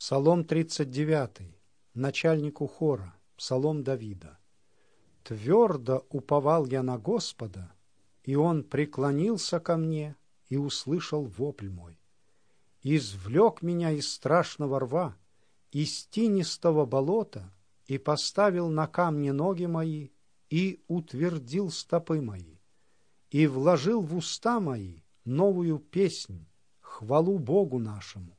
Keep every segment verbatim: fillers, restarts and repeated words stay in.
Псалом тридцать девятый, начальнику хора, псалом Давида. «Твердо уповал я на Господа, и Он преклонился ко мне и услышал вопль мой. Извлек меня из страшного рва, из тинистого болота, и поставил на камни ноги мои, и утвердил стопы мои, и вложил в уста мои новую песнь, хвалу Богу нашему.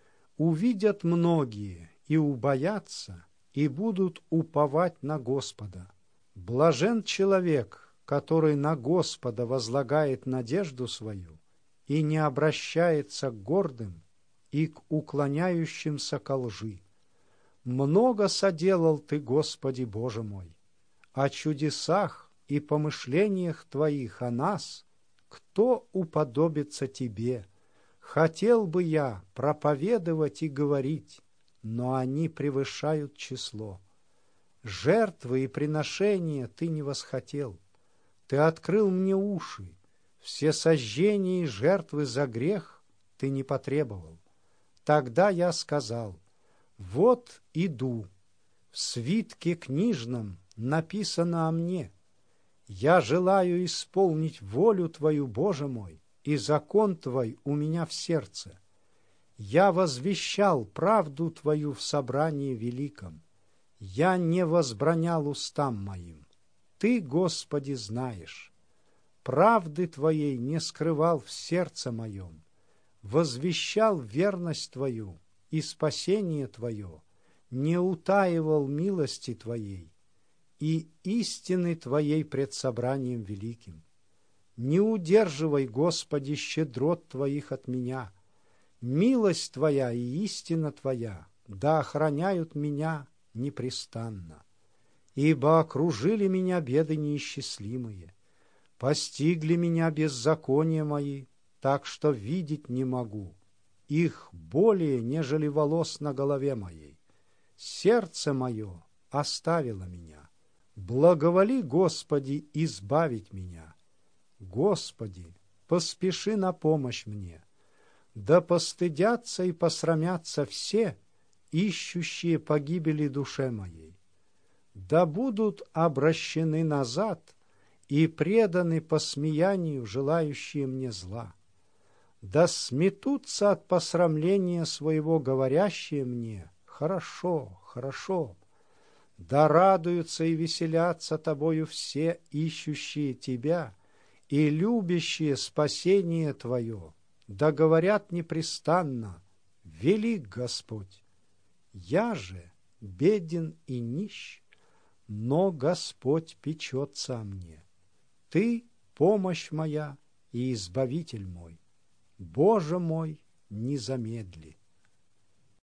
Увидят многие и убоятся, и будут уповать на Господа. Блажен человек, который на Господа возлагает надежду свою и не обращается к гордым и к уклоняющимся ко лжи. Много соделал Ты, Господи Боже мой, о чудесах и помышлениях Твоих о нас, кто уподобится Тебе? Хотел бы я проповедовать и говорить, но они превышают число. Жертвы и приношения Ты не восхотел. Ты открыл мне уши, все сожжения и жертвы за грех Ты не потребовал. Тогда я сказал: вот иду, в свитке книжном написано о мне. Я желаю исполнить волю Твою, Боже мой, и закон Твой у меня в сердце. Я возвещал правду Твою в собрании великом. Я не возбранял устам моим. Ты, Господи, знаешь. Правды Твоей не скрывал в сердце моем. Возвещал верность Твою и спасение Твое, не утаивал милости Твоей и истины Твоей пред собранием великим. Не удерживай, Господи, щедрот Твоих от меня. Милость Твоя и истина Твоя да охраняют меня непрестанно. Ибо окружили меня беды неисчислимые, постигли меня беззакония мои, так что видеть не могу. Их более, нежели волос на голове моей. Сердце мое оставило меня. Благоволи, Господи, избавить меня. Господи, поспеши на помощь мне. Да постыдятся и посрамятся все, ищущие погибели душе моей. Да будут обращены назад и преданы посмеянию, желающие мне зла. Да сметутся от посрамления своего, говорящие мне: хорошо, хорошо. Да радуются и веселятся Тобою все, ищущие Тебя и любящие спасение Твое, да говорят непрестанно: велик Господь. Я же беден и нищ, но Господь печется о мне. Ты — помощь моя и избавитель мой. Боже мой, не замедли.